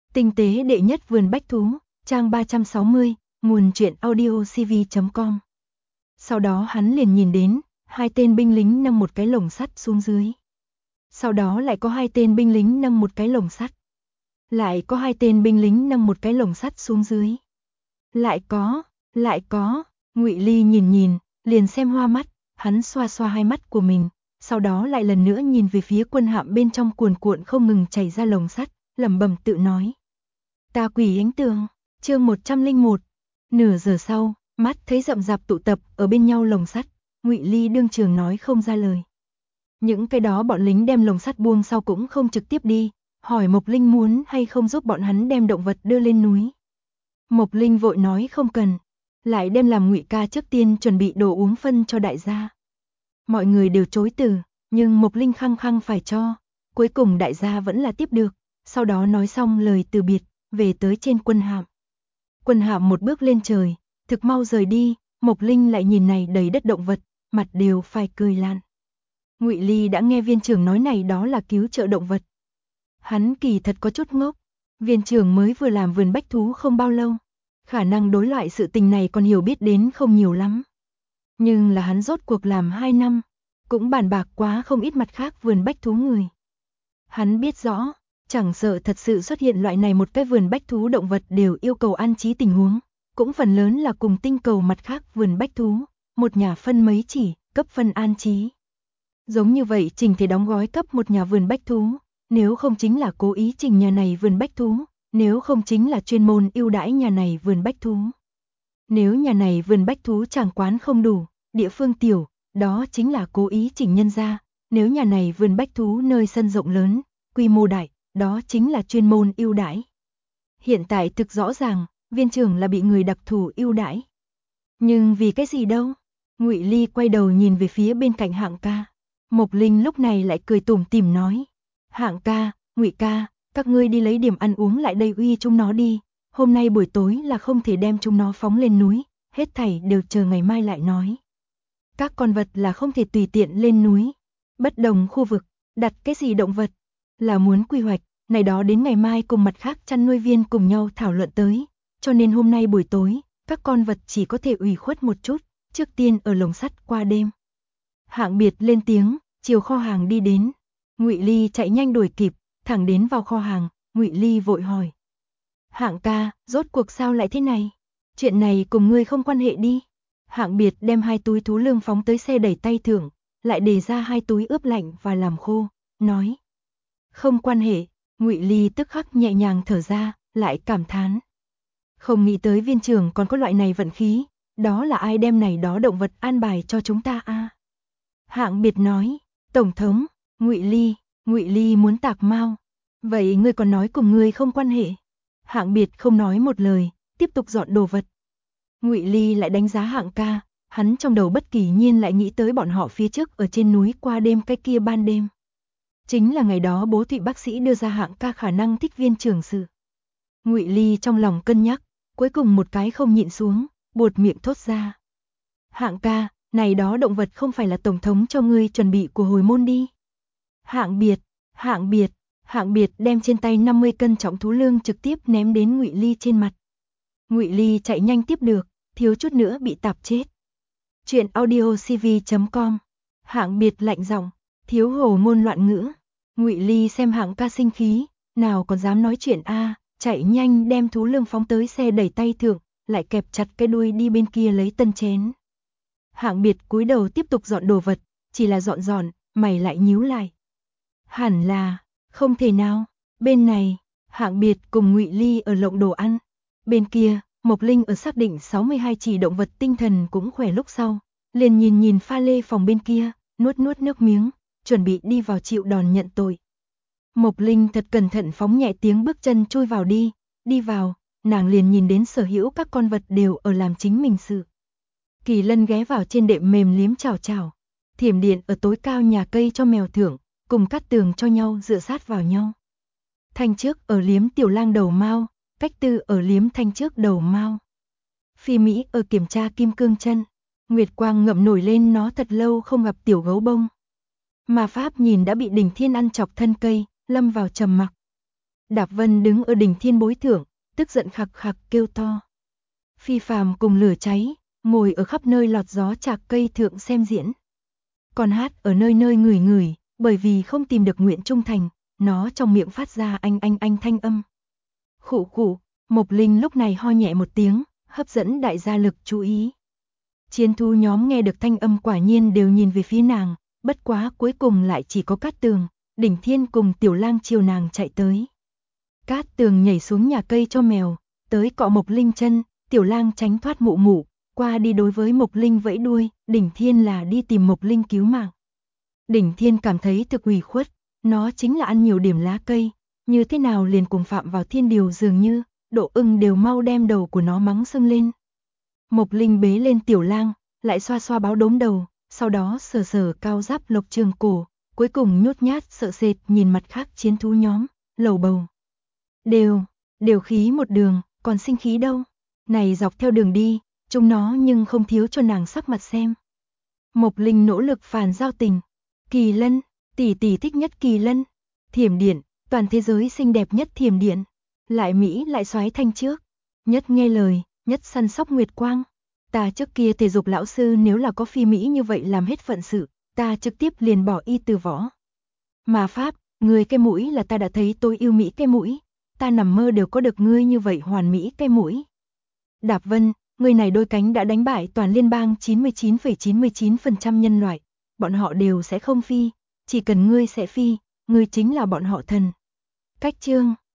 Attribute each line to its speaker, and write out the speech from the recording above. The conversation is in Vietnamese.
Speaker 1: Tinh tế đệ nhất vườn bách thú, trang 360, nguồn truyện audiocv.com. Sau đó hắn liền nhìn đến, hai tên binh lính nâng một cái lồng sắt xuống dưới. Sau đó lại có hai tên binh lính nâng một cái lồng sắt. Lại có hai tên binh lính nâng một cái lồng sắt xuống dưới. Lại có, Ngụy Ly nhìn, liền xem hoa mắt, hắn xoa xoa hai mắt của mình, sau đó lại lần nữa nhìn về phía quân hạm bên trong cuồn cuộn không ngừng chảy ra lồng sắt, lẩm bẩm tự nói. Ta quỷ ánh tường, chương 101. Nửa giờ sau, mắt thấy rậm rạp tụ tập ở bên nhau lồng sắt, Ngụy Ly đương trường nói không ra lời. Những cái đó bọn lính đem lồng sắt buông sau cũng không trực tiếp đi, hỏi Mộc Linh muốn hay không giúp bọn hắn đem động vật đưa lên núi. Mộc Linh vội nói không cần, lại đem làm Ngụy ca trước tiên chuẩn bị đồ uống phân cho đại gia. Mọi người đều chối từ, nhưng Mộc Linh khăng khăng phải cho, cuối cùng đại gia vẫn là tiếp được, sau đó nói xong lời từ biệt, về tới trên quân hạm. Quân hạm một bước lên trời, thực mau rời đi, Mộc Linh lại nhìn này đầy đất động vật, mặt đều phải cười lan. Ngụy Ly đã nghe viên trưởng nói này đó là cứu trợ động vật. Hắn kỳ thật có chút ngốc, viên trưởng mới vừa làm vườn bách thú không bao lâu, khả năng đối loại sự tình này còn hiểu biết đến không nhiều lắm. Nhưng là hắn rốt cuộc làm 2 năm, cũng bàn bạc quá không ít mặt khác vườn bách thú người. Hắn biết rõ, chẳng sợ thật sự xuất hiện loại này một cái vườn bách thú động vật đều yêu cầu an trí tình huống, cũng phần lớn là cùng tinh cầu mặt khác vườn bách thú, một nhà phân mấy chỉ, cấp phân an trí. Giống như vậy trình thể đóng gói cấp một nhà vườn bách thú, nếu không chính là cố ý trình nhà này vườn bách thú, nếu không chính là chuyên môn ưu đãi nhà này vườn bách thú. Nếu nhà này vườn bách thú tràng quán không đủ, địa phương tiểu, đó chính là cố ý chỉnh nhân ra, nếu nhà này vườn bách thú nơi sân rộng lớn, quy mô đại, đó chính là chuyên môn ưu đãi. Hiện tại thực rõ ràng, viên trưởng là bị người đặc thù ưu đãi. Nhưng vì cái gì đâu? Ngụy Ly quay đầu nhìn về phía bên cạnh Hạng ca. Mộc Linh lúc này lại cười tủm tỉm nói: "Hạng ca, Ngụy ca, các ngươi đi lấy điểm ăn uống lại đây uy chúng nó đi, hôm nay buổi tối là không thể đem chúng nó phóng lên núi, hết thảy đều chờ ngày mai lại nói. Các con vật là không thể tùy tiện lên núi, bất đồng khu vực, đặt cái gì động vật, là muốn quy hoạch, này đó đến ngày mai cùng mặt khác chăn nuôi viên cùng nhau thảo luận tới, cho nên hôm nay buổi tối, các con vật chỉ có thể ủy khuất một chút, trước tiên ở lồng sắt qua đêm." Hạng Biệt lên tiếng, chiều kho hàng đi đến. Ngụy Ly chạy nhanh đuổi kịp, thẳng đến vào kho hàng, Ngụy Ly vội hỏi: "Hạng ca, rốt cuộc sao lại thế này? Chuyện này cùng ngươi không quan hệ đi." Hạng Biệt đem 2 túi thú lương phóng tới xe đẩy tay thưởng, lại đề ra 2 túi ướp lạnh và làm khô, nói: "Không quan hệ." Ngụy Ly tức khắc nhẹ nhàng thở ra, lại cảm thán: "Không nghĩ tới viên trưởng còn có loại này vận khí, đó là ai đem này đó động vật an bài cho chúng ta a?" Hạng Biệt nói: "Tổng thống." Ngụy Ly muốn tạc mao. "Vậy ngươi còn nói cùng ngươi không quan hệ?" Hạng Biệt không nói một lời, tiếp tục dọn đồ vật. Ngụy Ly lại đánh giá Hạng ca, hắn trong đầu bất kỳ nhiên lại nghĩ tới bọn họ phía trước ở trên núi qua đêm cái kia ban đêm. Chính là ngày đó Bố Thụy bác sĩ đưa ra Hạng ca khả năng thích viên trưởng sự. Ngụy Ly trong lòng cân nhắc, cuối cùng một cái không nhịn xuống, buột miệng thốt ra: "Hạng ca, này đó động vật không phải là tổng thống cho ngươi chuẩn bị của hồi môn đi." Hạng Biệt đem trên tay 50 cân trọng thú lương trực tiếp ném đến Ngụy Ly trên mặt. Ngụy Ly chạy nhanh tiếp được, thiếu chút nữa bị tạp chết. Truyện audiocv.com. Hạng Biệt lạnh giọng, thiếu hồ ngôn loạn ngữ. Ngụy Ly xem Hạng ca sinh khí, nào còn dám nói chuyện a, chạy nhanh đem thú lương phóng tới xe đẩy tay thượng, lại kẹp chặt cái đuôi đi bên kia lấy tân chén. Hạng Biệt cúi đầu tiếp tục dọn đồ vật, chỉ là dọn, mày lại nhíu lại. Hẳn là, không thể nào, bên này, Hạng Biệt cùng Ngụy Ly ở lộng đồ ăn. Bên kia, Mộc Linh ở xác định 62 chỉ động vật tinh thần cũng khỏe lúc sau, liền nhìn pha lê phòng bên kia, nuốt nước miếng, chuẩn bị đi vào chịu đòn nhận tội. Mộc Linh thật cẩn thận phóng nhẹ tiếng bước chân chui vào đi vào, nàng liền nhìn đến sở hữu các con vật đều ở làm chính mình sự. Kỳ Lân ghé vào trên đệm mềm liếm chào, Thiểm Điện ở tối cao nhà cây cho mèo thưởng, cùng Cát Tường cho nhau dựa sát vào nhau. Thanh Trước ở liếm Tiểu Lang đầu mao, Cách Tư ở liếm Thanh Trước đầu mao. Phi Mỹ ở kiểm tra kim cương chân, Nguyệt Quang ngậm nổi lên nó thật lâu không gặp tiểu gấu bông. Mà Pháp nhìn đã bị Đỉnh Thiên ăn chọc thân cây, lâm vào trầm mặc. Đạp Vân đứng ở đỉnh thiên bối thượng, tức giận khặc khặc kêu to. Phi Phàm cùng lửa cháy, ngồi ở khắp nơi lọt gió chạc cây thượng xem diễn. Còn hát ở nơi nơi ngửi ngửi, bởi vì không tìm được nguyện trung thành, nó trong miệng phát ra anh thanh âm. Khụ khụ, Mộc Linh lúc này ho nhẹ một tiếng, hấp dẫn đại gia lực chú ý. Chiến thú nhóm nghe được thanh âm quả nhiên đều nhìn về phía nàng, bất quá cuối cùng lại chỉ có Cát Tường, Đỉnh Thiên cùng Tiểu Lang chiều nàng chạy tới. Cát Tường nhảy xuống nhà cây cho mèo, tới cọ Mộc Linh chân, Tiểu Lang tránh thoát mụ mụ, qua đi đối với Mộc Linh vẫy đuôi, Đỉnh Thiên là đi tìm Mộc Linh cứu mạng. Đỉnh Thiên cảm thấy thực ủy khuất, nó chính là ăn nhiều điểm lá cây, như thế nào liền cùng Phạm vào Thiên Điều dường như, Độ Ưng đều mau đem đầu của nó mắng sưng lên. Mộc Linh bế lên Tiểu Lang, lại xoa xoa báo đốm đầu, sau đó sờ sờ cao giáp Lộc Trường cổ, cuối cùng nhút nhát sợ sệt nhìn mặt khác chiến thú nhóm, lầu bầu. Đều khí một đường, còn sinh khí đâu. Này dọc theo đường đi, chúng nó nhưng không thiếu cho nàng sắc mặt xem. Mộc Linh nỗ lực phản giao tình. Kỳ lân, tỷ tỷ thích nhất kỳ lân. Thiểm điện, toàn thế giới xinh đẹp nhất thiểm điện. Lại Mỹ lại xoái thanh trước. Nhất nghe lời, nhất săn sóc nguyệt quang. Ta trước kia thể dục lão sư nếu là có phi Mỹ như vậy làm hết phận sự, ta trực tiếp liền bỏ y từ võ. Mà Pháp, người cái mũi là ta đã thấy tôi yêu Mỹ cái mũi. Ta nằm mơ đều có được ngươi như vậy hoàn mỹ cái mũi. Đạp Vân, người này đôi cánh đã đánh bại toàn liên bang 99,99% nhân loại. Bọn họ đều sẽ không phi, chỉ cần ngươi sẽ phi, ngươi chính là bọn họ thần. Cách chương